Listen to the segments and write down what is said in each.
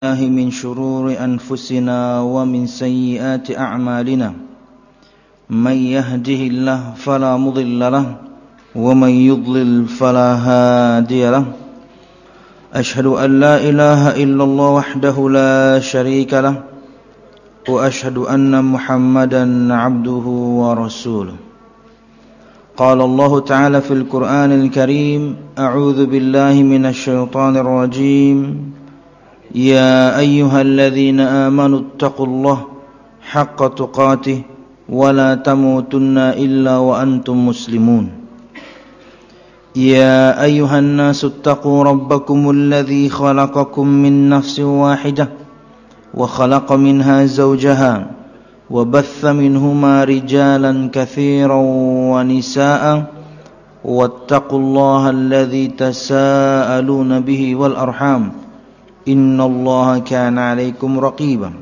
من شرور أنفسنا ومن سيئات أعمالنا من يهده الله فلا مضل له ومن يضلل فلا هادي له أشهد أن لا إله إلا الله وحده لا شريك له وأشهد أن محمدا عبده ورسوله قال الله تعالى في القرآن الكريم أعوذ بالله من الشيطان الرجيم يا أيها الذين آمنوا اتقوا الله حق تقاته ولا تموتن إلا وأنتم مسلمون يا أيها الناس اتقوا ربكم الذي خلقكم من نفس واحدة وخلق منها زوجها وبث منهما رجالا كثيرا ونساء واتقوا الله الذي تساءلون به والأرحام إن الله كان عليكم رقيبا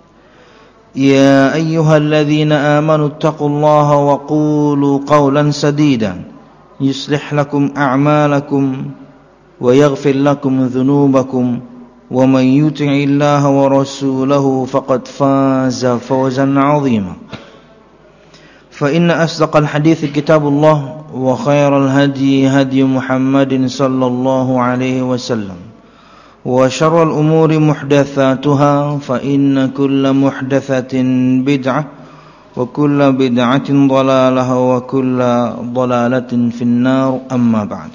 يا أيها الذين آمنوا اتقوا الله وقولوا قولا سديدا يصلح لكم أعمالكم ويغفر لكم ذنوبكم ومن يطع الله ورسوله فقد فاز فوزا عظيما فإن أصدق الحديث كتاب الله وخير الهدي هدي محمد صلى الله عليه وسلم وشر الأمور محدثاتها فإن كل محدثة بدعة وكل بدعة ضلالة وكل ضلالة في النار أما بعد.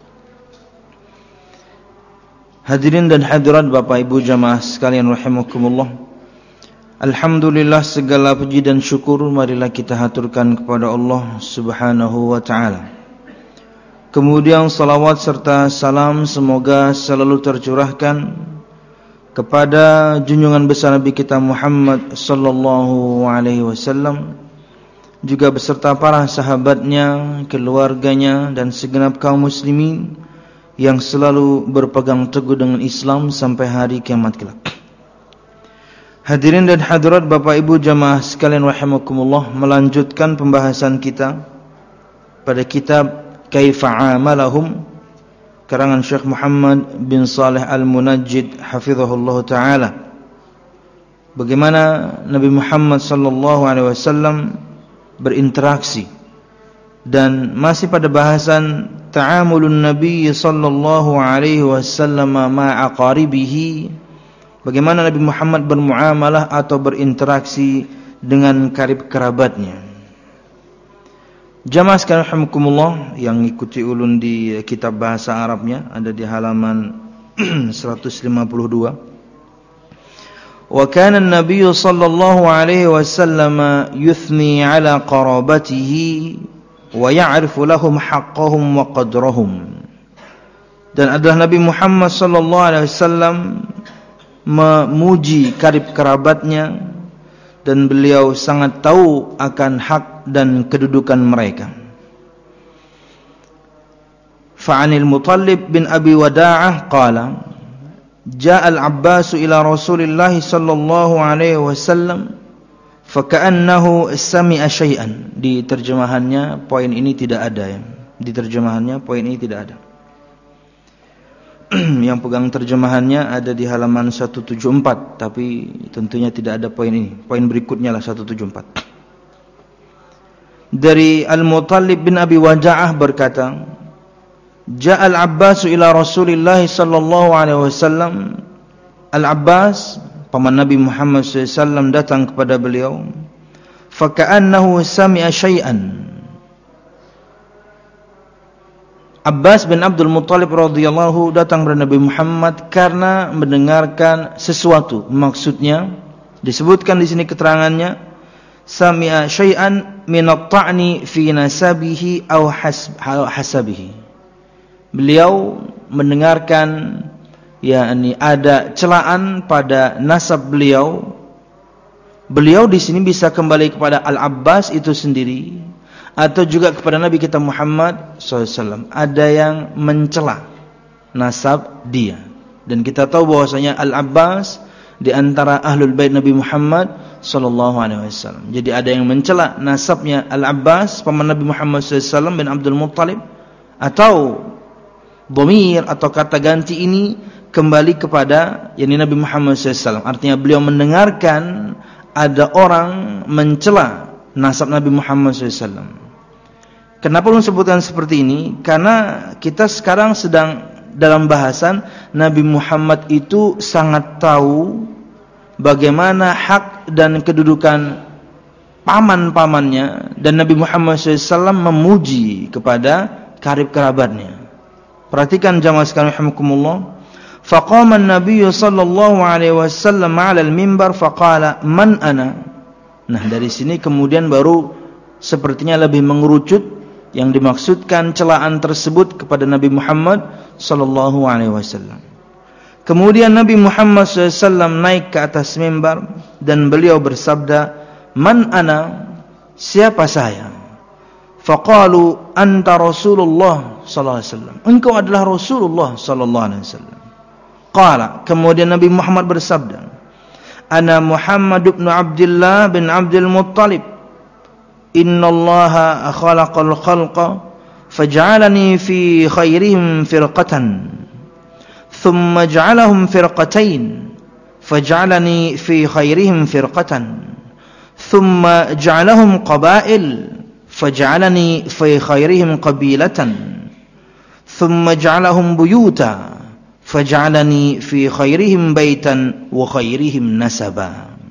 Hadirin dan hadirat Bapak Ibu jamaah sekalian rahimakumullah. Alhamdulillah, segala puji dan syukur marilah kita haturkan kepada Allah Subhanahu wa taala. Kemudian salawat serta salam semoga selalu tercurahkan kepada junjungan besar Nabi kita Muhammad sallallahu alaihi wasallam, juga beserta para sahabatnya, keluarganya dan segenap kaum muslimin yang selalu berpegang teguh dengan Islam sampai hari kiamat kelak. Hadirin dan hadirat Bapak Ibu jamaah sekalian rahimakumullah, melanjutkan pembahasan kita pada kitab Kaifa Amalahum karangan Syekh Muhammad bin Saleh Al-Munajjid hafizahullah taala. Bagaimana Nabi Muhammad sallallahu alaihi wasallam berinteraksi, dan masih pada bahasan ta'amulun Nabi sallallahu alaihi wasallam ma'a aqaribihi, bagaimana Nabi Muhammad bermuamalah atau berinteraksi dengan karib kerabatnya. Jamaah sekalian rahimakumullah yang ikuti ulun di kitab bahasa Arabnya, ada di halaman 152. Wa kana an-nabiy sallallahu alaihi wasallam yuthni ala qarabatihi wa ya'rifu lahum haqqahum wa qadrahum. Dan adalah Nabi Muhammad sallallahu alaihi wasallam memuji karib kerabatnya, dan beliau sangat tahu akan hak dan kedudukan mereka. Fa'anil Muttalib bin Abi Wada'ah qala ja'a al-Abbas ila Rasulillah sallallahu alaihi wasallam faka'annahu sami'a syai'an. Di terjemahannya poin ini tidak ada ya. Di terjemahannya poin ini tidak ada. Yang pegang terjemahannya ada di halaman 174, tapi tentunya tidak ada poin ini. Poin berikutnya lah 174. Dari Al-Muttalib bin Abi Wada'ah berkata, Ja'al Abbas ila Rasulillah sallallahu alaihi wasallam. Al-Abbas, paman Nabi Muhammad SAW, datang kepada beliau. Faka'annahu sami'a syai'an. Abbas bin Abdul Muttalib radhiyallahu datang kepada Nabi Muhammad karena mendengarkan sesuatu. Maksudnya disebutkan di sini keterangannya, sami'a syai'an min at-ta'ni fi nasabihi aw hasabihi. Beliau mendengarkan yakni ada celaan pada nasab beliau. Beliau di sini bisa kembali kepada Al-Abbas itu sendiri, atau juga kepada Nabi kita Muhammad SAW. Ada yang mencela nasab dia, dan kita tahu bahwasanya Al-Abbas di antara ahlul bait Nabi Muhammad SAW. Jadi ada yang mencela nasabnya Al-Abbas, paman Nabi Muhammad SAW bin Abdul Muttalib, atau dhamir atau kata ganti ini kembali kepada Nabi Muhammad SAW. Artinya beliau mendengarkan ada orang mencela nasab Nabi Muhammad SAW. Kenapa beliau sebutkan seperti ini? Karena kita sekarang sedang dalam bahasan Nabi Muhammad itu sangat tahu bagaimana hak dan kedudukan paman-pamannya, dan Nabi Muhammad SAW memuji kepada karib kerabatnya. Perhatikan jamaah sekalian rahimakumullah. Faqama an-nabiy sallallahu alaihi wasallam 'ala al-mimbar faqala man ana. Nah, dari sini kemudian baru sepertinya lebih mengerucut yang dimaksudkan celaan tersebut kepada Nabi Muhammad sallallahu alaihi wasallam. Kemudian Nabi Muhammad SAW naik ke atas mimbar dan beliau bersabda, "Man ana?" Siapa saya? Faqalu anta Rasulullah sallallahu alaihi wasallam. Engkau adalah Rasulullah sallallahu alaihi wasallam. Qala, kemudian Nabi Muhammad bersabda, "Ana Muhammad bin Abdullah bin Abdul Muttalib. Innallaha khalaqal khalqa faj'alani fi khairihim firqatan. ثم جعلهم فرقتين فجعلني في خيرهم فرقة ثم جعلهم قبائل فجعلني في خيرهم قبيلة ثم جعلهم بيوتا فجعلني في خيرهم بيتا وخيرهم نسبا."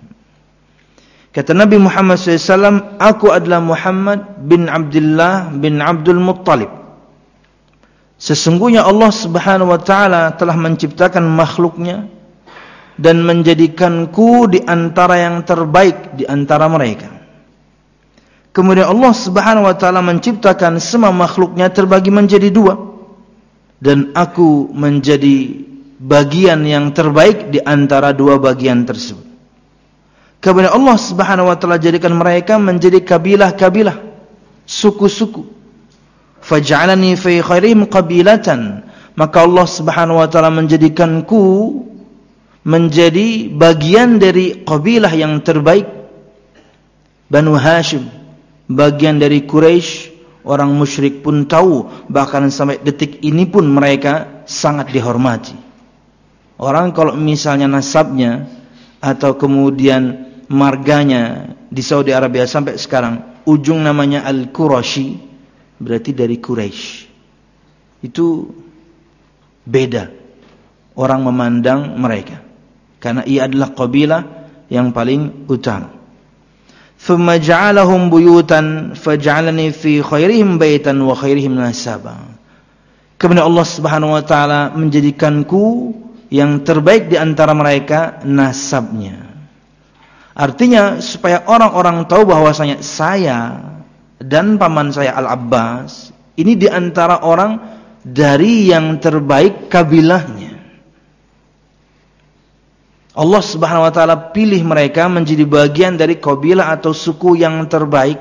Kata Nabi Muhammad SAW, aku adalah Muhammad bin Abdullah bin Abdul Muttalib. Sesungguhnya Allah Subhanahu wa taala telah menciptakan makhluknya dan menjadikanku di antara yang terbaik di antara mereka. Kemudian Allah Subhanahu wa taala menciptakan semua makhluknya terbagi menjadi dua, dan aku menjadi bagian yang terbaik di antara dua bagian tersebut. Kemudian Allah Subhanahu wa taala jadikan mereka menjadi kabilah-kabilah, suku-suku. Faj'alani fi khairihim qabilatan, maka Allah Subhanahu wa taala menjadikanku menjadi bagian dari kabilah yang terbaik, Banu Hashim, bagian dari Quraisy. Orang musyrik pun tahu, bahkan sampai detik ini pun mereka sangat dihormati. Orang kalau misalnya nasabnya atau kemudian marganya di Saudi Arabia sampai sekarang ujung namanya Al-Qurashi, berarti dari Quraisy. Itu beda orang memandang mereka, karena ia adalah kabilah yang paling utama. Thumma ja'alahum buyutan faj'alani fi khairihim baitan wa khairihim nasaba. Kemudian Allah Subhanahu wa taala menjadikanku yang terbaik di antara mereka nasabnya. Artinya supaya orang-orang tahu bahwasanya saya dan paman saya Al-Abbas ini di antara orang dari yang terbaik kabilahnya. Allah Subhanahu wa taala pilih mereka menjadi bagian dari kabilah atau suku yang terbaik.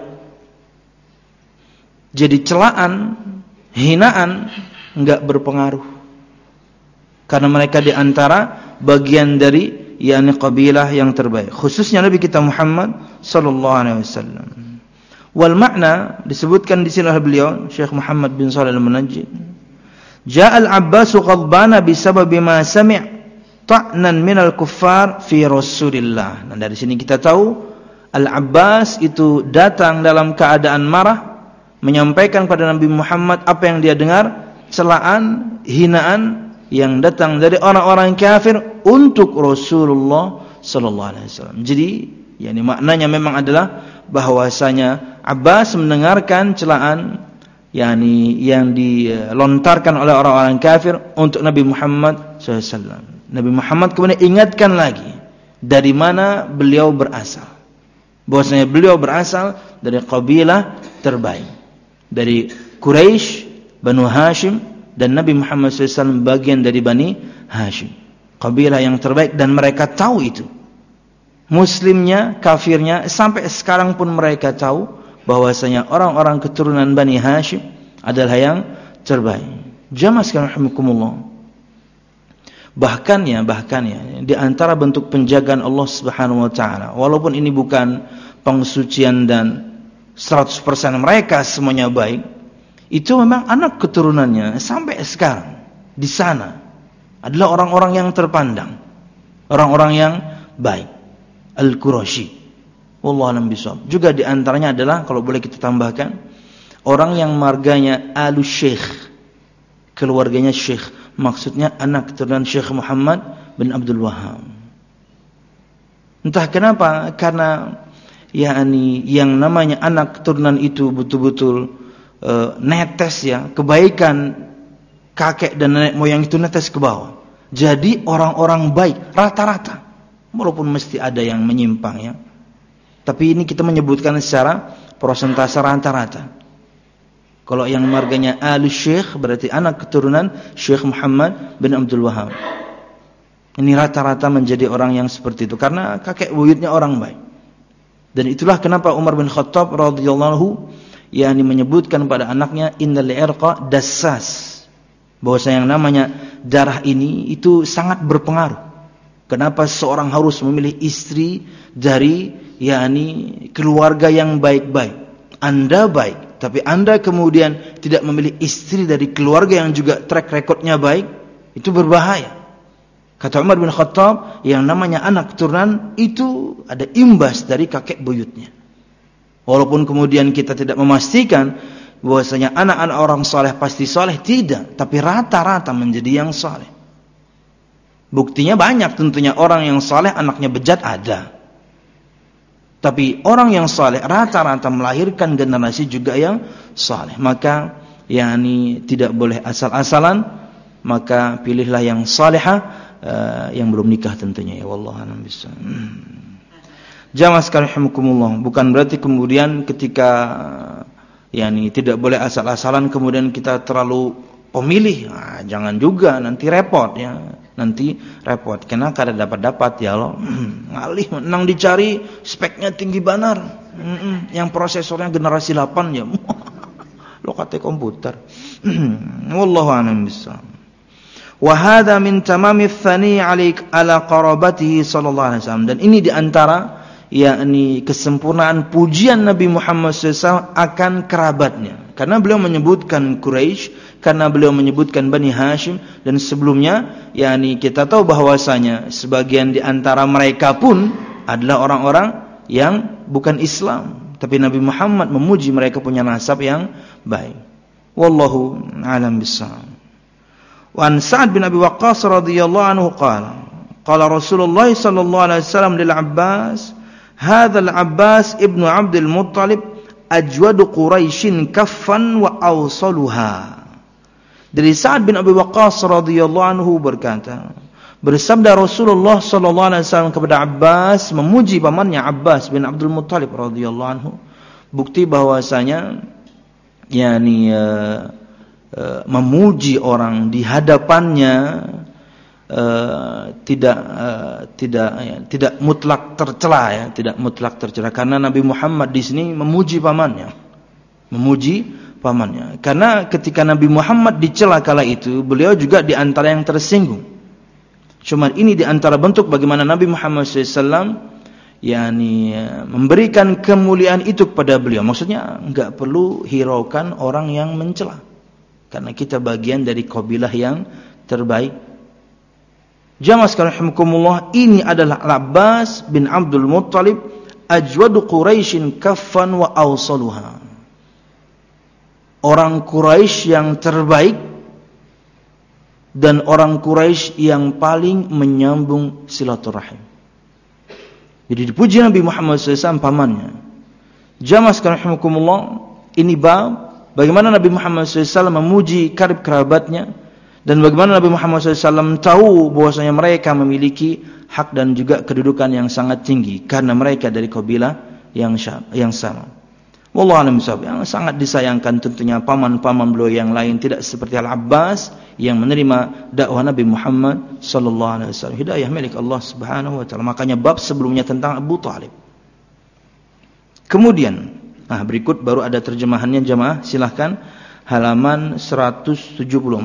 Jadi celaan, hinaan enggak berpengaruh. Karena mereka di antara bagian dari kabilah yang terbaik. Khususnya Nabi kita Muhammad sallallahu alaihi wasallam. Wal makna disebutkan di sini oleh beliau Syekh Muhammad bin Shalih Al-Munajjid. Ja'al Abbas ghadbana bisababi ma sami' ta'nan minal kuffar fi Rasulillah. Nah, dari sini kita tahu Al-Abbas itu datang dalam keadaan marah, menyampaikan kepada Nabi Muhammad apa yang dia dengar, celaan, hinaan yang datang dari orang-orang kafir untuk Rasulullah sallallahu alaihi wasallam. Jadi, maknanya memang adalah bahwasanya Abbas mendengarkan celaan yang dilontarkan oleh orang-orang kafir untuk Nabi Muhammad SAW. Nabi Muhammad kemudian ingatkan lagi dari mana beliau berasal. Bahwasanya beliau berasal dari kabilah terbaik, dari Quraisy, Banu Hashim, dan Nabi Muhammad SAW bagian dari Bani Hashim, kabilah yang terbaik, dan mereka tahu itu. Muslimnya, kafirnya, sampai sekarang pun mereka tahu bahwasanya orang-orang keturunan Bani Hashim adalah yang terbaik. Jamaah sekalian rahimakumullah. Bahkan di antara bentuk penjagaan Allah Subhanahu wa taala, walaupun ini bukan pengsucian dan 100% mereka semuanya baik, itu memang anak keturunannya sampai sekarang di sana adalah orang-orang yang terpandang, orang-orang yang baik. Al-Quraisy. Wallahu a'lam bishawab. Juga di antaranya adalah, kalau boleh kita tambahkan, orang yang marganya Alus Syekh, keluarganya Syekh, maksudnya anak keturunan Syekh Muhammad bin Abdul Wahhab. Entah kenapa, karena yang namanya anak keturunan itu betul-betul netes ya, kebaikan kakek dan nenek moyang itu netes ke bawah. Jadi orang-orang baik rata-rata, walaupun mesti ada yang menyimpang ya. Tapi ini kita menyebutkan secara persentase rata-rata. Kalau yang marganya Alus Syekh berarti anak keturunan Syekh Muhammad bin Abdul Wahhab. Ini rata-rata menjadi orang yang seperti itu karena kakek buyutnya orang baik. Dan itulah kenapa Umar bin Khattab radhiyallahu menyebutkan pada anaknya innal irqa dassas. Bahwa yang namanya darah ini itu sangat berpengaruh. Kenapa seorang harus memilih istri dari keluarga yang baik-baik. Anda baik, tapi Anda kemudian tidak memilih istri dari keluarga yang juga track recordnya baik, itu berbahaya. Kata Umar bin Khattab, yang namanya anak keturunan itu ada imbas dari kakek buyutnya. Walaupun kemudian kita tidak memastikan bahwasanya anak-anak orang saleh pasti saleh, tidak, tapi rata-rata menjadi yang saleh. Buktinya banyak tentunya, orang yang saleh anaknya bejat ada. Tapi orang yang saleh rata-rata melahirkan generasi juga yang saleh. Maka tidak boleh asal-asalan, maka pilihlah yang salihah, yang belum nikah tentunya ya. Wallahu a'lam bishawab. Jamaah sekalian rahimakumullah, bukan berarti kemudian ketika tidak boleh asal-asalan kemudian kita terlalu pemilih. Jangan juga, nanti repot ya. Nanti repot, karena kada dapat ya Allah. Ngalih menang dicari, speknya tinggi banar. Yang prosesornya generasi 8 ya. Lo kata komputer. Wallahu a'lam bishawab. Wa hadza min tamami tsani 'ala qarabatihi sallallahu alaihi wasallam. Dan ini di antara kesempurnaan pujian Nabi Muhammad SAW akan kerabatnya. Karena beliau menyebutkan Quraisy, karena beliau menyebutkan Bani Hashim, dan sebelumnya kita tahu bahwasanya sebagian di antara mereka pun adalah orang-orang yang bukan Islam, tapi Nabi Muhammad memuji mereka punya nasab yang baik. Wallahu a'lam bishawab. Wa an Sa'ad bin Abi Waqqas radhiyallahu anhu qala Rasulullah sallallahu alaihi wasallam lil Abbas, hadzal Abbas ibnu Abdul Muttalib ajwadu Quraisyin kaffan wa awsaluha. Dari Sa'ad bin Abi Waqqas radhiyallahu anhu berkata, bersabda Rasulullah sallallahu alaihi wasallam kepada Abbas, memuji pamannya Abbas bin Abdul Muttalib radhiyallahu anhu. Bukti bahwasanya memuji orang di hadapannya tidak mutlak tercela ya, tidak mutlak tercela, karena Nabi Muhammad di sini memuji pamannya. Karena ketika Nabi Muhammad dicela kala itu, beliau juga di antara yang tersinggung. Cuma ini di antara bentuk bagaimana Nabi Muhammad SAW memberikan kemuliaan itu kepada beliau. Maksudnya enggak perlu hiraukan orang yang mencela, karena kita bagian dari qabilah yang terbaik. Jamaah sekalian rahimakumullah, ini adalah Abbas bin Abdul Muttalib ajwadu Quraisyin kaffan wa awsaluha. Orang Quraisy yang terbaik dan orang Quraisy yang paling menyambung silaturahim. Jadi dipuji Nabi Muhammad SAW pamannya. Jamaah sekalian rahimakumullah, ini bab bagaimana Nabi Muhammad SAW memuji karib kerabatnya, dan bagaimana Nabi Muhammad SAW tahu bahwasanya mereka memiliki hak dan juga kedudukan yang sangat tinggi karena mereka dari kabilah yang sama. Wallahu a'lam bishawab. Yang sangat disayangkan tentunya paman-paman beliau yang lain tidak seperti Al-Abbas yang menerima dakwah Nabi Muhammad sallallahu alaihi wasallam. Hidayah milik Allah Subhanahu wa taala. Makanya bab sebelumnya tentang Abu Thalib. Kemudian, berikut baru ada terjemahannya jemaah, silahkan halaman 174.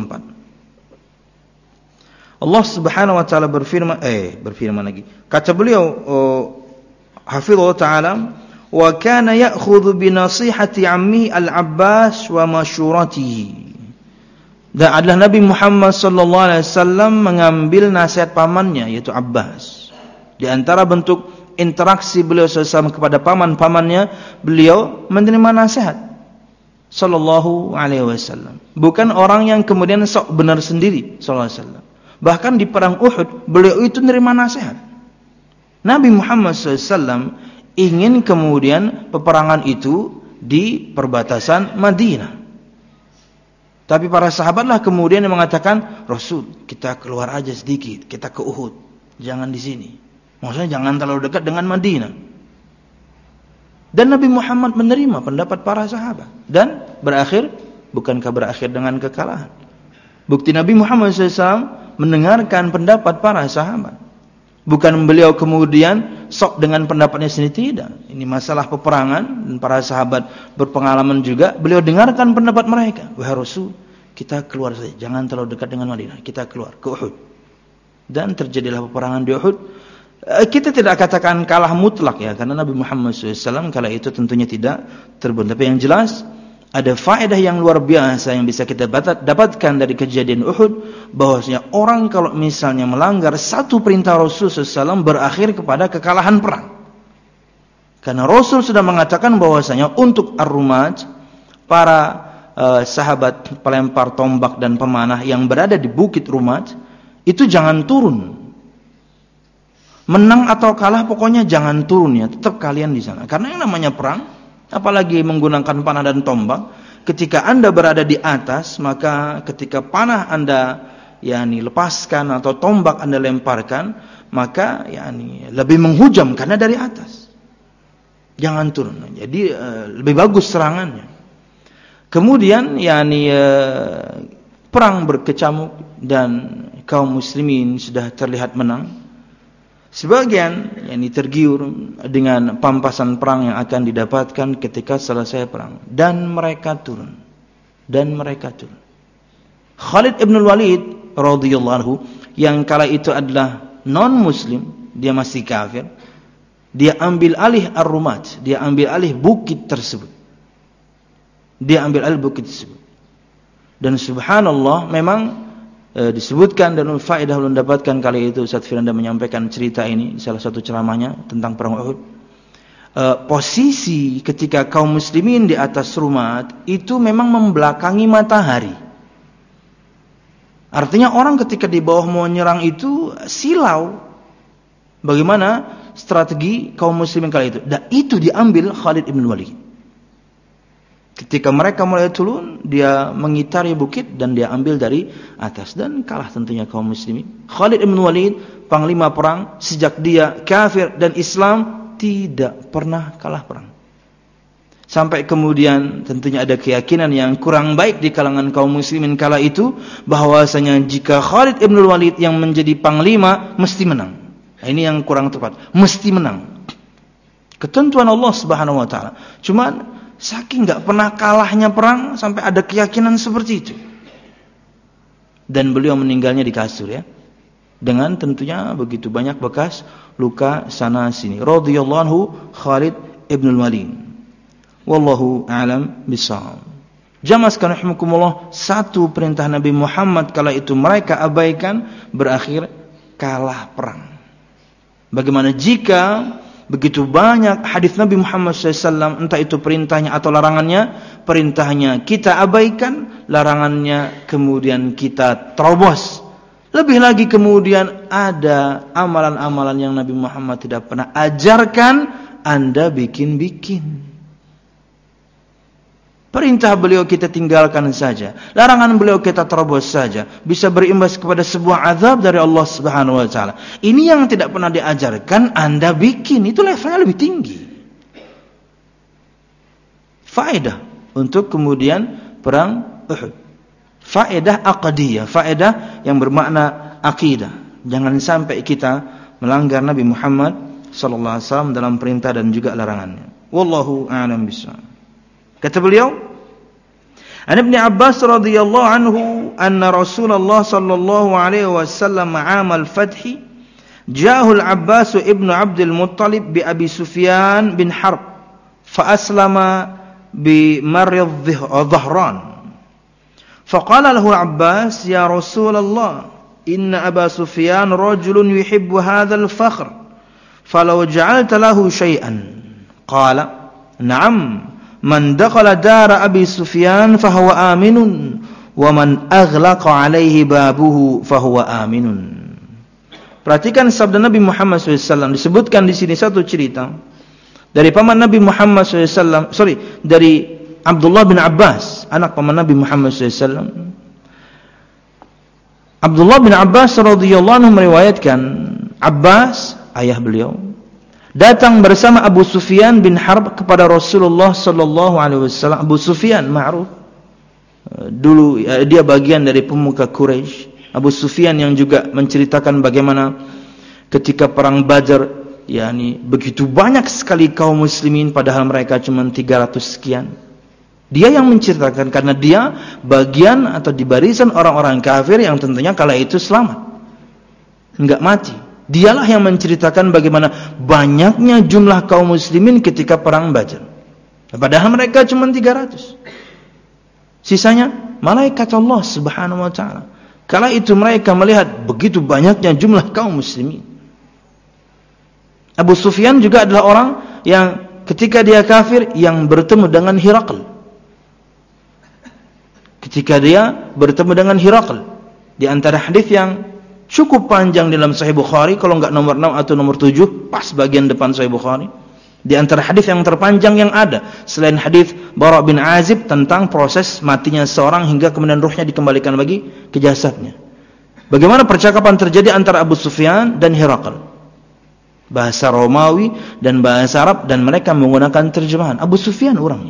Allah Subhanahu wa taala berfirman lagi. Kata beliau hafizallahu taala, wa kana ya'khudhu bi nasihati ammi al-Abbas wa masyuratihi. Dan adalah Nabi Muhammad sallallahu alaihi wasallam mengambil nasihat pamannya yaitu Abbas. Di antara bentuk interaksi beliau SAW kepada paman-pamannya, beliau menerima nasihat sallallahu alaihi wasallam. Bukan orang yang kemudian sok benar sendiri sallallahu alaihi wasallam. Bahkan di perang Uhud beliau itu menerima nasihat. Nabi Muhammad SAW ingin kemudian peperangan itu di perbatasan Madinah. Tapi para sahabatlah kemudian yang mengatakan, Rasul, kita keluar aja sedikit, kita ke Uhud, jangan di sini. Maksudnya jangan terlalu dekat dengan Madinah. Dan Nabi Muhammad menerima pendapat para sahabat dan bukankah berakhir dengan kekalahan? Bukti Nabi Muhammad SAW mendengarkan pendapat para sahabat. Bukan beliau kemudian sok dengan pendapatnya sendiri, tidak. Ini masalah peperangan dan para sahabat berpengalaman juga. Beliau dengarkan pendapat mereka. Wahai Rasul, kita keluar saja, jangan terlalu dekat dengan Madinah. Kita keluar ke Uhud. Dan terjadilah peperangan di Uhud. Kita tidak katakan kalah mutlak ya, karena Nabi Muhammad SAW kala itu tentunya tidak terbunuh. Tapi yang jelas ada faedah yang luar biasa yang bisa kita dapatkan dari kejadian Uhud, bahwasanya orang kalau misalnya melanggar satu perintah Rasul SAW berakhir kepada kekalahan perang. Karena Rasul sudah mengatakan bahwasanya untuk ar-rumat, para sahabat pelempar tombak dan pemanah yang berada di bukit Rumat, itu jangan turun. Menang atau kalah pokoknya jangan turun ya, tetap kalian di sana. Karena yang namanya perang, apalagi menggunakan panah dan tombak, ketika Anda berada di atas, maka ketika panah Anda lepaskan atau tombak Anda lemparkan, maka lebih menghujam karena dari atas. Jangan turun. Jadi lebih bagus serangannya. Kemudian perang berkecamuk dan kaum muslimin sudah terlihat menang. Sebagian tergiur dengan pampasan perang yang akan didapatkan ketika selesai perang, dan mereka turun. Khalid ibn Walid radhiyallahu anhu yang kala itu adalah non muslim, dia masih kafir, dia ambil alih ar-rumat, dia ambil alih bukit tersebut. Dan subhanallah, memang disebutkan dan faedah ulun dapatkan kali itu Ustaz Firanda menyampaikan cerita ini di salah satu ceramahnya tentang perang Uhud. Posisi ketika kaum muslimin di atas Rumat itu memang membelakangi matahari. Artinya orang ketika di bawah mau nyerang itu silau. Bagaimana strategi kaum muslimin kali itu? Dan itu diambil Khalid ibn Walid. Ketika mereka mulai turun, dia mengitari bukit dan dia ambil dari atas, dan kalah tentunya kaum muslimin. Khalid ibn Walid, panglima perang, sejak dia kafir dan Islam tidak pernah kalah perang. Sampai kemudian tentunya ada keyakinan yang kurang baik di kalangan kaum muslimin kala itu, bahwasanya jika Khalid ibn Walid yang menjadi panglima mesti menang. Nah, ini yang kurang tepat, mesti menang. Ketentuan Allah Subhanahu wa taala. Cuman saking enggak pernah kalahnya perang sampai ada keyakinan seperti itu. Dan beliau meninggalnya di kasur ya. Dengan tentunya begitu banyak bekas luka sana sini. Radhiyallahu anhu Khalid ibn Walid. Wallahu a'lam bishawab. Jamaah sekalian rahimakumullah, satu perintah Nabi Muhammad kala itu mereka abaikan, berakhir kalah perang. Bagaimana jika begitu banyak hadis Nabi Muhammad SAW, entah itu perintahnya atau larangannya, perintahnya kita abaikan, larangannya kemudian kita terobos. Lebih lagi kemudian ada amalan-amalan yang Nabi Muhammad tidak pernah ajarkan, Anda bikin-bikin. Perintah beliau kita tinggalkan saja, larangan beliau kita terobos saja, bisa berimbas kepada sebuah azab dari Allah Subhanahu wa taala. Ini yang tidak pernah diajarkan Anda bikin, itu levelnya lebih tinggi. Faedah untuk kemudian perang Uhud. Faedah aqdiyah, faedah yang bermakna akidah. Jangan sampai kita melanggar Nabi Muhammad sallallahu alaihi wasallam dalam perintah dan juga larangannya. Wallahu a'lam bishawab. Kata beliau, An Ibn Abbas radhiyallahu anhu anna Rasulullah sallallahu alaihi wasallam 'am al-fath ja'ahu al-Abbas ibn Abdul Muttalib bi Abi Sufyan bin Harb fa aslama bi Marr al-Dhahran Faqala lahu Abbas, ya Rasulullah, inna Aba Sufyan rajulun yuhibbu hadzal fakhr, falau ja'alta lahu syai'an. Qala, na'am, man dakhala dara Abi Sufyan fahuwa aminun, wa man aghlaqa alaihi babuhu fahuwa aminun. Perhatikan sabda Nabi Muhammad SAW. Disebutkan di sini satu cerita dari paman Nabi Muhammad SAW, dari Abdullah bin Abbas, anak paman Nabi Muhammad SAW. Abdullah bin Abbas radhiyallahu anhu meriwayatkan, Abbas, ayah beliau, datang bersama Abu Sufyan bin Harb kepada Rasulullah sallallahu alaihi wasallam. Abu Sufyan ma'ruf, dulu dia bagian dari pemuka Quraisy. Abu Sufyan yang juga menceritakan bagaimana ketika perang Badar, yakni begitu banyak sekali kaum muslimin padahal mereka cuma 300 sekian. Dia yang menceritakan karena dia bagian atau di barisan orang-orang kafir yang tentunya kala itu selamat, enggak mati. Dialah yang menceritakan bagaimana banyaknya jumlah kaum muslimin ketika perang Badar. Padahal mereka cuma 300. Sisanya malaikat Allah Subhanahu wa taala. Kala itu mereka melihat begitu banyaknya jumlah kaum muslimin. Abu Sufyan juga adalah orang yang ketika dia kafir yang bertemu dengan Hirakl. Ketika dia bertemu dengan Hirakl, di antara hadis yang cukup panjang dalam Sahih Bukhari, kalau enggak nomor 6 atau nomor 7, pas bagian depan Sahih Bukhari. Di antara hadis yang terpanjang yang ada, selain hadis Bara bin Azib tentang proses matinya seorang hingga kemudian ruhnya dikembalikan bagi ke jasadnya. Bagaimana percakapan terjadi antara Abu Sufyan dan Hirakl, bahasa Romawi dan bahasa Arab, dan mereka menggunakan terjemahan. Abu Sufyan orangnya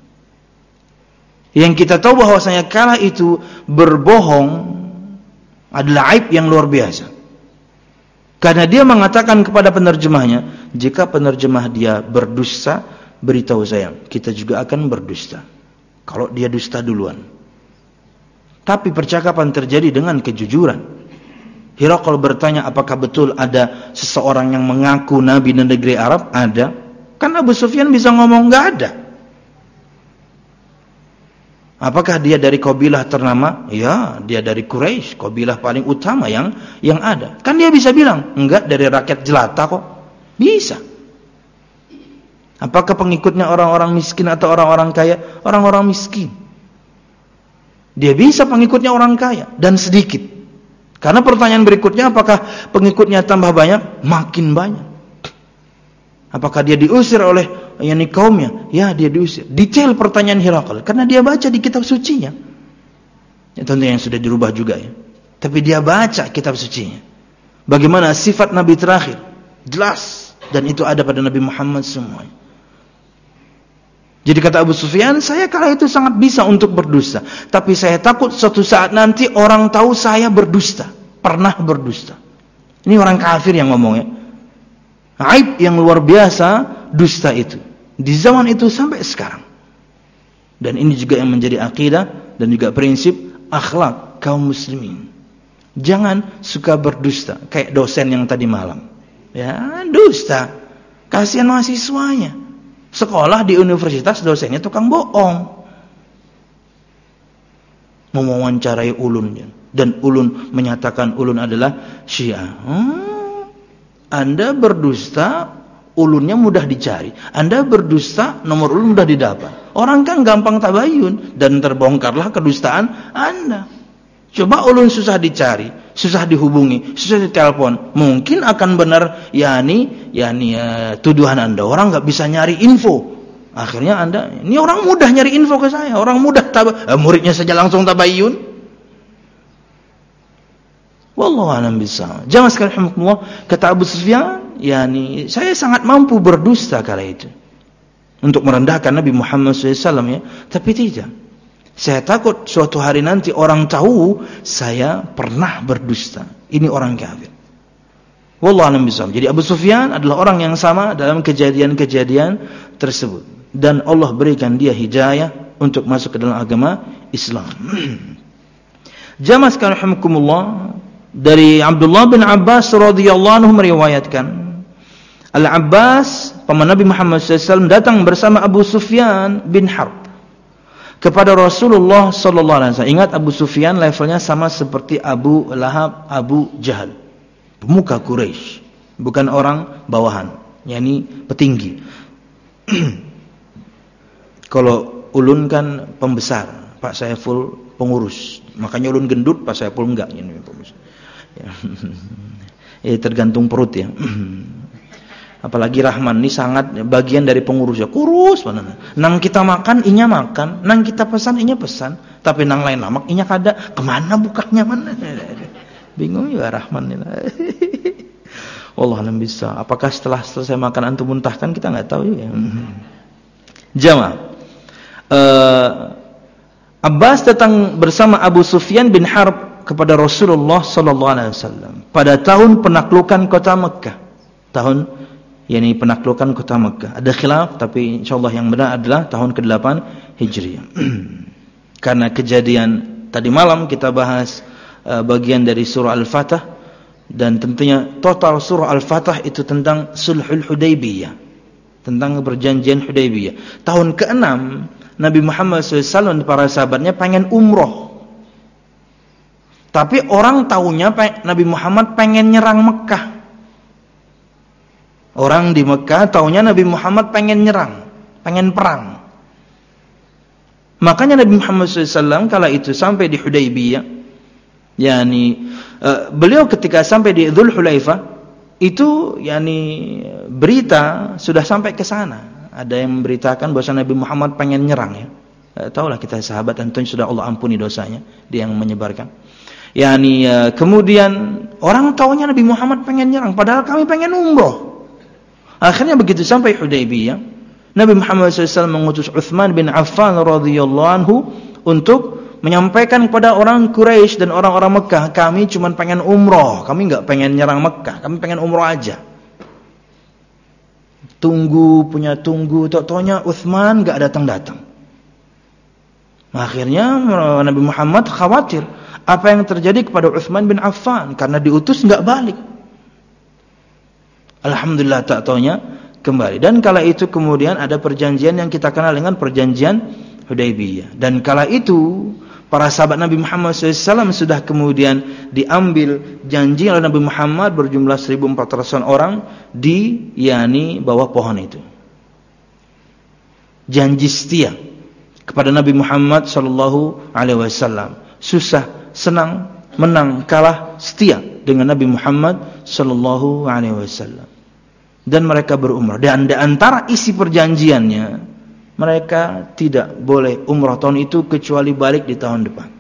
yang kita tahu bahwasanya kala itu berbohong adalah aib yang luar biasa. Karena dia mengatakan kepada penerjemahnya, jika penerjemah dia berdusta, beritahu saya, kita juga akan berdusta kalau dia dusta duluan. Tapi percakapan terjadi dengan kejujuran. Hirakl bertanya, apakah betul ada seseorang yang mengaku nabi di negeri Arab? Ada. Kan Abu Sufyan bisa ngomong enggak ada. Apakah dia dari kabilah ternama? Ya, dia dari Quraisy, kabilah paling utama yang ada. Kan dia bisa bilang, enggak, dari rakyat jelata kok. Bisa. Apakah pengikutnya orang-orang miskin atau orang-orang kaya? Orang-orang miskin. Dia bisa pengikutnya orang kaya dan sedikit. Karena pertanyaan berikutnya, apakah pengikutnya tambah banyak? Makin banyak. Apakah dia diusir oleh kaumnya? Ya, dia diusir. Detail pertanyaan Hirakl karena dia baca di kitab sucinya. Ya, tentu yang sudah dirubah juga ya. Tapi dia baca kitab sucinya. Bagaimana sifat Nabi terakhir? Jelas, dan itu ada pada Nabi Muhammad semua. Jadi kata Abu Sufyan, saya kala itu sangat bisa untuk berdusta, tapi saya takut suatu saat nanti orang tahu saya berdusta, pernah berdusta. Ini orang kafir yang ngomongnya. Aib yang luar biasa dusta itu di zaman itu sampai sekarang. Dan ini juga yang menjadi akidah dan juga prinsip akhlak kaum muslimin. Jangan suka berdusta kayak dosen yang tadi malam. Ya, dusta. Kasihan mahasiswanya. Sekolah di universitas dosennya tukang bohong. Mewawancarai ulunnya, dan ulun menyatakan ulun adalah Syiah. Anda berdusta, ulunnya mudah dicari. Anda berdusta, nomor ulun mudah didapat. Orang kan gampang tabayun, dan terbongkarlah kedustaan Anda. Coba ulun susah dicari, susah dihubungi, susah ditelepon, mungkin akan benar tuduhan Anda. Orang nggak bisa nyari info. Akhirnya Anda, ini orang mudah nyari info ke saya, orang mudah muridnya saja langsung tabayun. Wallahu a'lam bishawab. Jangan sekali rahmatullah, kata Abu Sufyan, saya sangat mampu berdusta kala itu untuk merendahkan Nabi Muhammad SAW ya, tapi tidak. Saya takut suatu hari nanti orang tahu saya pernah berdusta. Ini orang kafir. Wallahu a'lam bishawab. Jadi Abu Sufyan adalah orang yang sama dalam kejadian-kejadian tersebut, dan Allah berikan dia hidayah untuk masuk ke dalam agama Islam. Jamaah sekalian rahimakumullah, dari Abdullah bin Abbas radhiyallahu anhu meriwayatkan, Al-Abbas paman Nabi Muhammad SAW datang bersama Abu Sufyan bin Harb. kepada Rasulullah sallallahu alaihi wasallam. Ingat, Abu Sufyan levelnya sama seperti Abu Lahab, Abu Jahal. Pemuka Quraisy, bukan orang bawahan, yakni petinggi. Kalau Ulun kan pembesar, Pak Saiful pengurus. Makanya Ulun gendut, Pak Saiful enggak, ini pembesar. Ya, tergantung perut ya. Apalagi Rahman ini sangat bagian dari pengurus ya, kurus mana. Nang kita makan, inya makan. Nang kita pesan, inya pesan. Tapi nang lain lamak, inya kada. Kemana bukanya mana? Bingung ya Rahman ini. Wallah alam bisa. Apakah setelah selesai makan antum muntahkan, kita nggak tahu ya. Jamaah. Abbas datang bersama Abu Sufyan bin Harb kepada Rasulullah sallallahu alaihi wasallam pada tahun penaklukan kota Mekah. Tahun yakni penaklukan kota Mekah. Ada khilaf, tapi insyaallah yang benar adalah tahun ke-8 Hijriah. Karena kejadian tadi malam kita bahas bagian dari surah Al-Fatah, dan tentunya total surah Al-Fatah itu tentang Sulhul Hudaybiyah, tentang perjanjian Hudaybiyah. Tahun ke-6 Nabi Muhammad SAW dan para sahabatnya pengen umroh, tapi orang taunya Nabi Muhammad pengen nyerang Mekah. Orang di Mekah taunya Nabi Muhammad pengen nyerang, pengen perang. Makanya Nabi Muhammad SAW kala itu sampai di Hudaybiyah, yakni beliau ketika sampai di Dzul Hulaifah itu, yakni berita sudah sampai ke sana. Ada yang memberitakan bahwa Nabi Muhammad pengen nyerang ya. Tahulah kita sahabat, tentunya sudah Allah ampuni dosanya, dia yang menyebarkan. Yakni kemudian orang taunya Nabi Muhammad pengen nyerang, padahal kami pengen umroh. Akhirnya begitu sampai Hudaybiyah, Nabi Muhammad SAW mengutus Utsman bin Affan radhiyallahu anhu untuk menyampaikan kepada orang Quraisy dan orang-orang Mekah, kami cuma pengen umroh, kami enggak pengen nyerang Mekah, kami pengen umroh aja. Tunggu, tok-toknya Utsman enggak datang-datang. Akhirnya Nabi Muhammad khawatir apa yang terjadi kepada Utsman bin Affan karena diutus enggak balik. Alhamdulillah tak taunya kembali. Dan kala itu kemudian ada perjanjian yang kita kenal dengan perjanjian Hudaybiyah. Dan kala itu para sahabat Nabi Muhammad SAW sudah kemudian diambil janji oleh Nabi Muhammad berjumlah 1.400 orang di bawah pohon itu. Janji setia kepada Nabi Muhammad SAW. Susah, senang, menang, kalah, setia dengan Nabi Muhammad SAW. Dan mereka berumrah. Dan di antara isi perjanjiannya, mereka tidak boleh umrah tahun itu kecuali balik di tahun depan.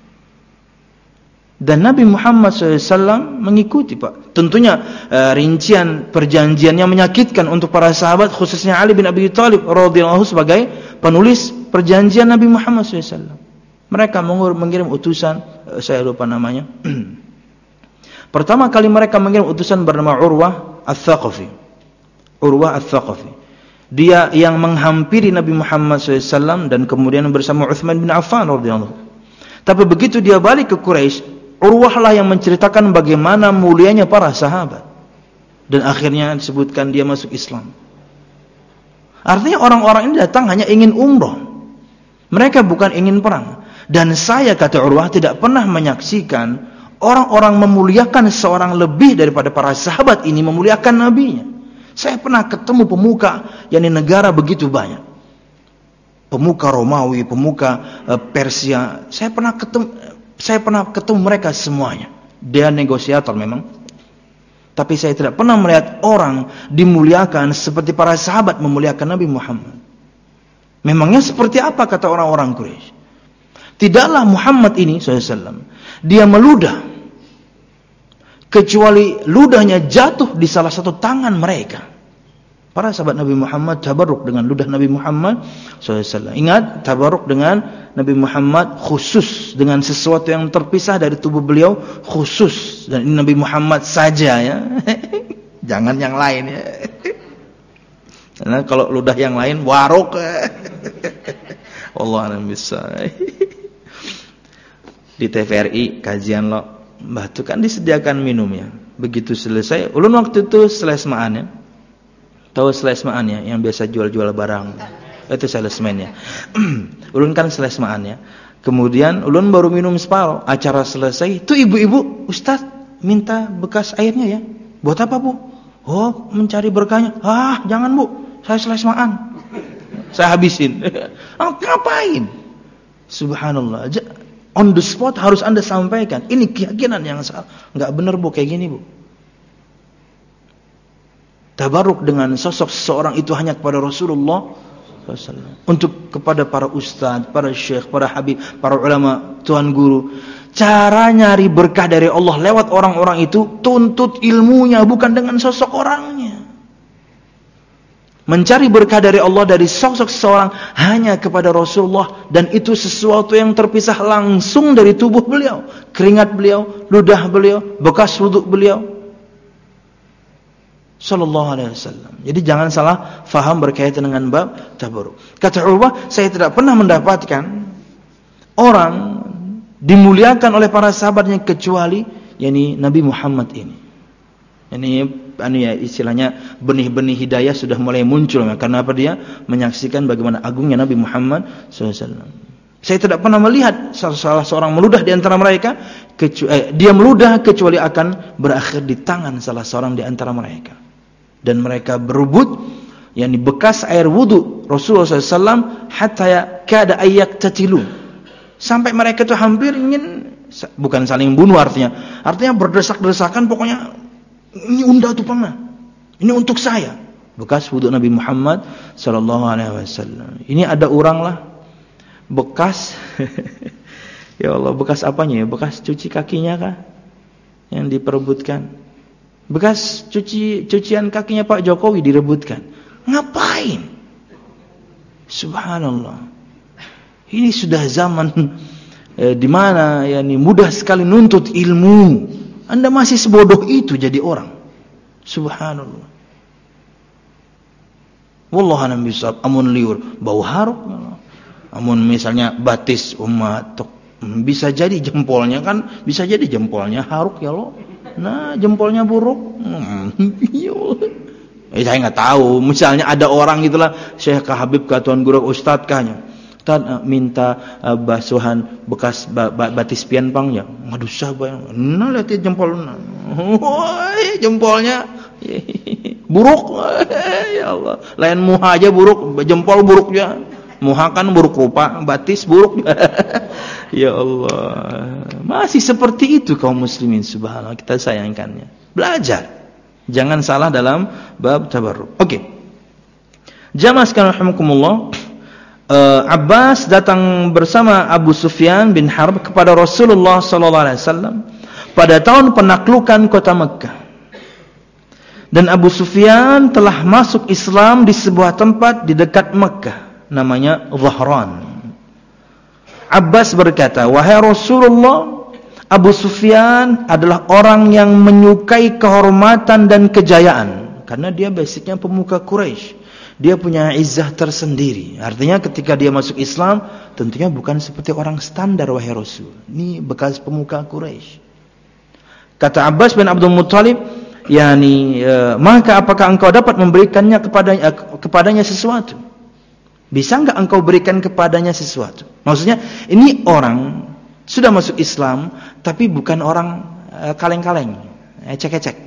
Dan Nabi Muhammad SAW mengikuti, Pak. Tentunya rincian perjanjiannya menyakitkan untuk para sahabat, khususnya Ali bin Abi Thalib radhiyallahu anhu sebagai penulis perjanjian Nabi Muhammad SAW. Mereka mengirim utusan, saya lupa namanya. Pertama kali mereka mengirim utusan bernama Urwah Ats-Tsaqafi. Urwah Ats-Tsaqafi. Dia yang menghampiri Nabi Muhammad SAW dan kemudian bersama Utsman bin Affan radhiyallahu anhu. Tapi begitu dia balik ke Quraisy, Urwah lah yang menceritakan bagaimana mulianya para sahabat. Dan akhirnya disebutkan dia masuk Islam. Artinya orang-orang ini datang hanya ingin umroh. Mereka bukan ingin perang. Dan saya, kata Urwah, tidak pernah menyaksikan orang-orang memuliakan seorang lebih daripada para sahabat ini memuliakan nabinya. Saya pernah ketemu pemuka yang di negara begitu banyak. Pemuka Romawi, pemuka Persia. Saya pernah ketemu mereka semuanya. Dia negosiator memang. Tapi saya tidak pernah melihat orang dimuliakan seperti para sahabat memuliakan Nabi Muhammad. Memangnya seperti apa kata orang-orang Quraisy? Tidaklah Muhammad ini SAW, dia meludah, kecuali ludahnya jatuh di salah satu tangan mereka. Para sahabat Nabi Muhammad tabarruk dengan ludah Nabi Muhammad SAW. Ingat, tabarruk dengan Nabi Muhammad khusus, dengan sesuatu yang terpisah dari tubuh beliau khusus. Dan ini Nabi Muhammad saja ya. Jangan yang lain ya. Karena kalau ludah yang lain warok. Allah alam bisa. Di TVRI kajian lo batu kan disediakan minumnya. Begitu selesai, ulun waktu itu selesmaan ya. Tahu selesmaan ya, yang biasa jual-jual barang. Itu salesman-nya. Ulun kan salesman ya. Kemudian ulun baru minum separuh. Acara selesai, tuh ibu-ibu, Ustaz minta bekas airnya ya. Buat apa, Bu? Oh, mencari berkahnya. Ah, jangan, Bu. Saya salesman. Saya habisin. Ngapain? Subhanallah. On the spot harus Anda sampaikan. Ini keyakinan yang salah. Enggak benar, Bu, kayak gini, Bu. Tabaruk dengan sosok seseorang itu hanya kepada Rasulullah SAW. Untuk kepada para ustaz, para syekh, para habib, para ulama, tuan guru. Cara nyari berkah dari Allah lewat orang-orang itu, tuntut ilmunya, bukan dengan sosok orangnya. Mencari berkah dari Allah dari sosok seseorang hanya kepada Rasulullah, dan itu sesuatu yang terpisah langsung dari tubuh beliau, keringat beliau, ludah beliau, bekas wuduk beliau sallallahu alaihi wasallam. Jadi jangan salah faham berkaitan dengan bab tabarruk. Kata Urwah, saya tidak pernah mendapatkan orang dimuliakan oleh para sahabatnya kecuali Nabi Muhammad ini. Ini ya istilahnya benih-benih hidayah sudah mulai muncul karena apa? Dia menyaksikan bagaimana agungnya Nabi Muhammad SAW. Saya tidak pernah melihat salah seorang meludah di antara mereka dia meludah kecuali akan berakhir di tangan salah seorang di antara mereka. Dan mereka berebut bekas air wudu Rasulullah SAW hatta kada ayyak tatilu. Sampai mereka itu hampir ingin, bukan saling bunuh artinya berdesak-desakan, pokoknya ini unda tuh pernah, ini untuk saya, bekas wudu Nabi Muhammad sallallahu alaihi wasallam. Ini ada orang lah bekas ya Allah, bekas apanya ya? Bekas cuci kakinya kah yang diperebutkan? Bekas cucian kakinya Pak Jokowi direbutkan. Ngapain? Subhanallah. Ini sudah zaman di mana mudah sekali nuntut ilmu. Anda masih sebodoh itu jadi orang. Subhanallah. Wallahu a'lam bishawab. Amun liur bau haruk. Amun misalnya batis umat, bisa jadi jempolnya haruk ya Allah. Nah, jempolnya buruk. Saya nggak tahu. Misalnya ada orang gitulah, Syekh kah, Habib kah, tuan guru, ustaz kahnya. Minta basuhan bekas batis pianpangnya. Aduh sabar. Nah, lihat jempol. Jempolnya buruk. Ya Allah. Lain muha aja buruk, jempol buruk ya. Muha kan buruk rupa, batis buruk. Ya Allah. Masih seperti itu kaum muslimin, subhanallah, kita sayangkannya. Belajar. Jangan salah dalam bab tabarruk. Oke. Jamaah sekalian rahimakumullah. Abbas datang bersama Abu Sufyan bin Harb kepada Rasulullah sallallahu alaihi wasallam pada tahun penaklukan kota Mekkah. Dan Abu Sufyan telah masuk Islam di sebuah tempat di dekat Mekkah, namanya Dhahran. Abbas berkata, "Wahai Rasulullah, Abu Sufyan adalah orang yang menyukai kehormatan dan kejayaan, karena dia basicnya pemuka Quraisy. Dia punya izzah tersendiri. Artinya ketika dia masuk Islam, tentunya bukan seperti orang standar, wahai Rasul. Ini bekas pemuka Quraisy." Kata Abbas bin Abdul Muttalib, maka apakah engkau dapat memberikannya kepadanya sesuatu? Bisa enggak engkau berikan kepadanya sesuatu? Maksudnya, ini orang sudah masuk Islam, tapi bukan orang kaleng-kaleng, ecek-ecek.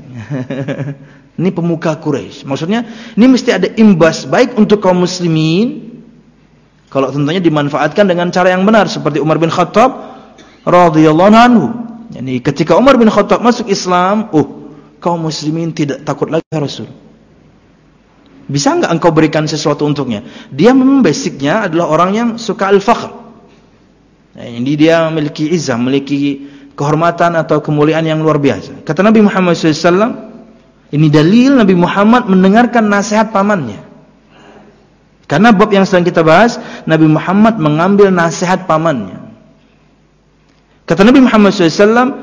Ini pemuka Quraisy. Maksudnya, ini mesti ada imbas baik untuk kaum muslimin, kalau tentunya dimanfaatkan dengan cara yang benar, seperti Umar bin Khattab radhiyallahu anhu. Yani ketika Umar bin Khattab masuk Islam, kaum muslimin tidak takut lagi Rasul. Bisa enggak engkau berikan sesuatu untuknya? Dia memang basicnya adalah orang yang suka al-fakhr. Jadi dia memiliki izzah, memiliki kehormatan atau kemuliaan yang luar biasa. Kata Nabi Muhammad SAW, ini dalil Nabi Muhammad mendengarkan nasihat pamannya. Karena bab yang sedang kita bahas, Nabi Muhammad mengambil nasihat pamannya. Kata Nabi Muhammad SAW,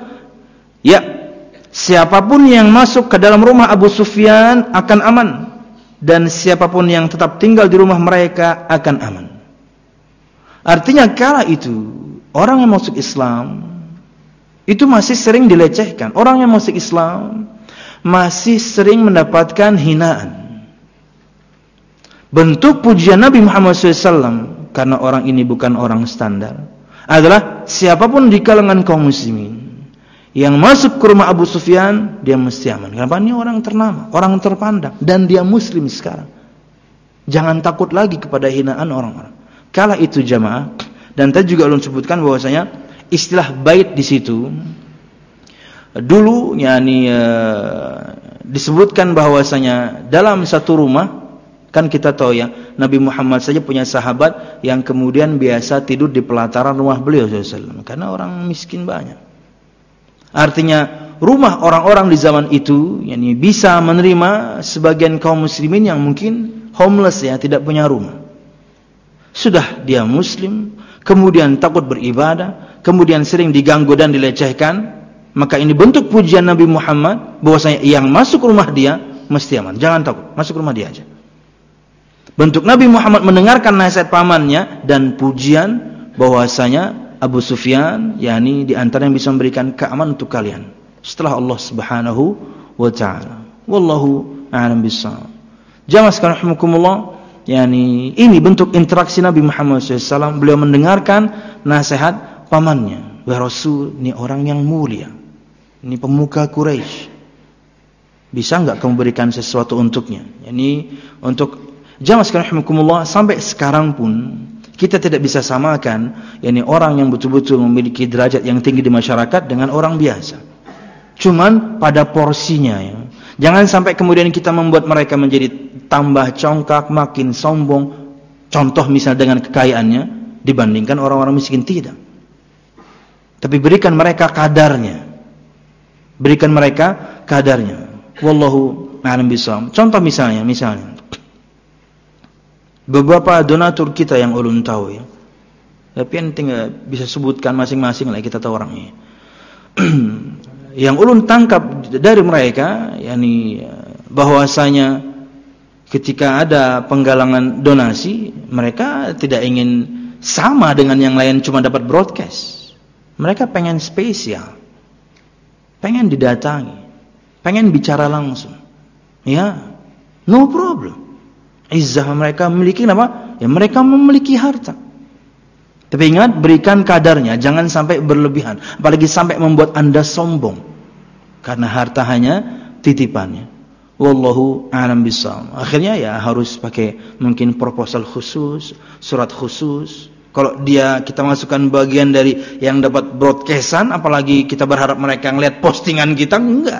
siapapun yang masuk ke dalam rumah Abu Sufyan akan aman, dan siapapun yang tetap tinggal di rumah mereka akan aman. Artinya kala itu orang yang masuk Islam itu masih sering dilecehkan. Orang yang masuk Islam masih sering mendapatkan hinaan. bentuk pujian Nabi Muhammad SAW, karena orang ini bukan orang standar, adalah siapapun di kalangan kaum muslimin yang masuk ke rumah Abu Sufyan, dia mesti aman. Kenapa? Ini orang ternama, orang terpandang, dan dia muslim sekarang. Jangan takut lagi kepada hinaan orang-orang. Kala itu jamaah, dan tadi juga ulun sebutkan bahwasanya istilah bait di situ dulu disebutkan bahwasanya dalam satu rumah, kan kita tahu ya, Nabi Muhammad saja punya sahabat yang kemudian biasa tidur di pelataran rumah beliau SAW, karena orang miskin banyak. Artinya rumah orang-orang di zaman itu bisa menerima sebagian kaum muslimin yang mungkin homeless ya, tidak punya rumah. Sudah dia muslim, kemudian takut beribadah, kemudian sering diganggu dan dilecehkan, maka ini bentuk pujian Nabi Muhammad bahwasanya yang masuk rumah dia mesti aman. Jangan takut, masuk rumah dia aja. Bentuk Nabi Muhammad mendengarkan nasihat pamannya dan pujian bahwasanya Abu Sufyan di antara yang bisa memberikan keamanan untuk kalian setelah Allah Subhanahu wa taala. Wallahu a'lam bissawab. Jamaah sekalian rahimakumullah, ini bentuk interaksi Nabi Muhammad SAW. Beliau mendengarkan nasihat pamannya. Wahai Rasul, ini orang yang mulia, ini pemuka Quraisy, bisa enggak kamu berikan sesuatu untuknya? Untuk jamaah sekalian rahimakumullah, sampai sekarang pun kita tidak bisa samakan orang yang betul-betul memiliki derajat yang tinggi di masyarakat dengan orang biasa. Cuman pada porsinya ya. Jangan sampai kemudian kita membuat mereka menjadi tambah congkak, makin sombong. Contoh misal dengan kekayaannya dibandingkan orang-orang miskin, tidak. Tapi berikan mereka kadarnya. Berikan mereka kadarnya. Wallahu a'lam bishawab. Contoh misalnya beberapa donatur kita yang ulun tahu ya. Tapi tinggal bisa sebutkan masing-masing lah, kita tahu orangnya. Yang ulun tangkap dari mereka bahwasanya ketika ada penggalangan donasi, mereka tidak ingin sama dengan yang lain cuma dapat broadcast. Mereka pengen spesial, pengen didatangi, pengen bicara langsung. Ya, no problem. Izzah mereka memiliki apa? Ya, mereka memiliki harta. Tapi ingat, berikan kadarnya, jangan sampai berlebihan, apalagi sampai membuat Anda sombong. Karena harta hanya titipannya. Wallahu a'lam bishawab. Akhirnya ya harus pakai mungkin proposal khusus, surat khusus. Kalau kita masukkan bagian dari yang dapat broadcastan, apalagi kita berharap mereka ngelihat postingan kita, enggak.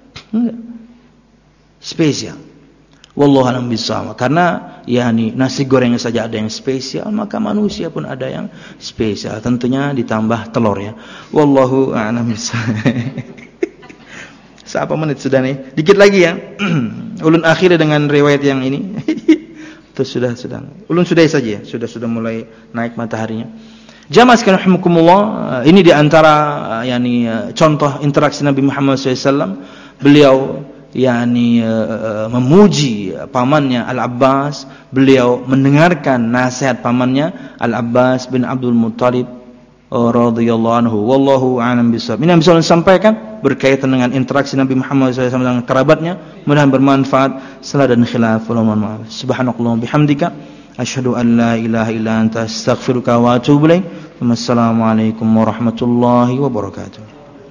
Spesial. Wallahu a'lam bishawab. Karena nasi goreng saja ada yang spesial, maka manusia pun ada yang spesial. Tentunya ditambah telur ya. Wallahu a'lam bishawab. Seapa menit sudah nih? Dikit lagi ya. Ulun akhiri dengan riwayat yang ini. Terus sudah. Ulun sudahi saja ya. Sudah mulai naik mataharinya. Jamaah sekalian rahimakumullah, ini di antara contoh interaksi Nabi Muhammad SAW. Beliau memuji pamannya Al-Abbas, beliau mendengarkan nasihat pamannya Al-Abbas bin Abdul Muttalib radhiyallahu anhu. Wallahu a'lam bishawab. Ini yang bisa saya sampaikan berkaitan dengan interaksi Nabi Muhammad SAW dengan kerabatnya. Mudah-mudahan bermanfaat. Salah dan khilaf, wallahu a'lam. Subhanakallahumma bihamdika asyhadu an la ilaha illa anta astaghfiruka wa atubu ilaik. Wassalamualaikum warahmatullahi wabarakatuh.